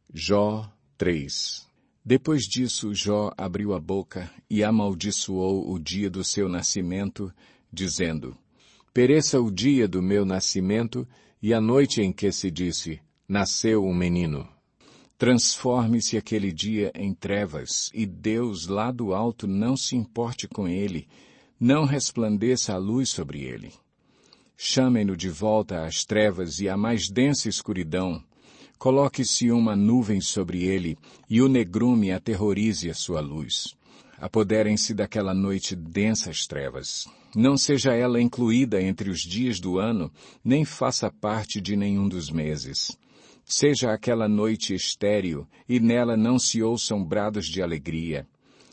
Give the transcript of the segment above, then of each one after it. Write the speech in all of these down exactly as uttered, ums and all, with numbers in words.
Jó três. Depois disso, Jó abriu a boca e amaldiçoou o dia do seu nascimento, dizendo: Pereça o dia do meu nascimento e a noite em que se disse, nasceu um menino. Transforme-se aquele dia em trevas, e Deus lá do alto não se importe com ele, não resplandeça a luz sobre ele. Chamem-no de volta às trevas e à mais densa escuridão. Coloque-se uma nuvem sobre ele, e o negrume aterrorize a sua luz. Apoderem-se daquela noite densas trevas. Não seja ela incluída entre os dias do ano, nem faça parte de nenhum dos meses. Seja aquela noite estéril, e nela não se ouçam brados de alegria.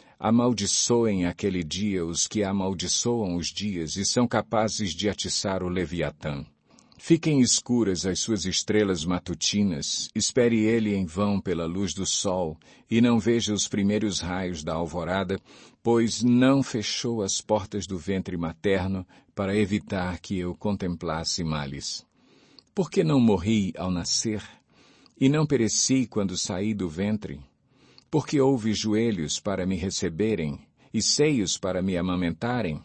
Amaldiçoem aquele dia os que amaldiçoam os dias e são capazes de atiçar o Leviatã. Fiquem escuras as suas estrelas matutinas, espere ele em vão pela luz do sol, e não veja os primeiros raios da alvorada, pois não fechou as portas do ventre materno para evitar que eu contemplasse males. Por que não morri ao nascer? E não pereci quando saí do ventre? Porque houve joelhos para me receberem, e seios para me amamentarem?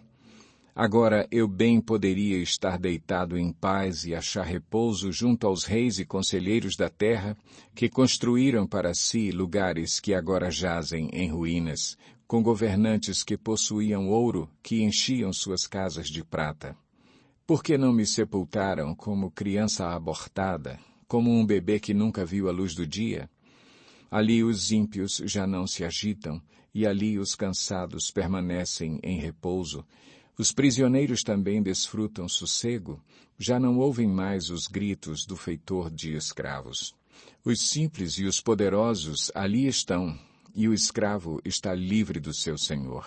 Agora eu bem poderia estar deitado em paz e achar repouso junto aos reis e conselheiros da terra, que construíram para si lugares que agora jazem em ruínas, com governantes que possuíam ouro que enchiam suas casas de prata. Por que não me sepultaram como criança abortada, como um bebê que nunca viu a luz do dia? Ali os ímpios já não se agitam, e ali os cansados permanecem em repouso. Os prisioneiros também desfrutam sossego, já não ouvem mais os gritos do feitor de escravos. Os simples e os poderosos ali estão, e o escravo está livre do seu senhor.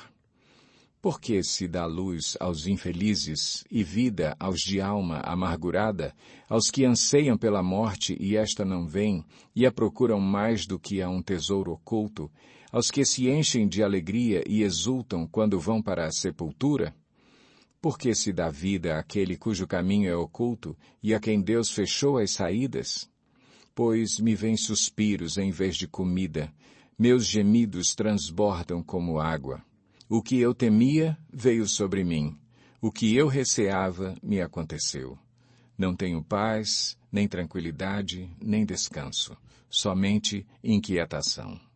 Por que se dá luz aos infelizes e vida aos de alma amargurada, aos que anseiam pela morte e esta não vem, e a procuram mais do que a um tesouro oculto, aos que se enchem de alegria e exultam quando vão para a sepultura? Por que se dá vida àquele cujo caminho é oculto e a quem Deus fechou as saídas? Pois me vêm suspiros em vez de comida, meus gemidos transbordam como água. O que eu temia veio sobre mim, o que eu receava me aconteceu. Não tenho paz, nem tranquilidade, nem descanso, somente inquietação.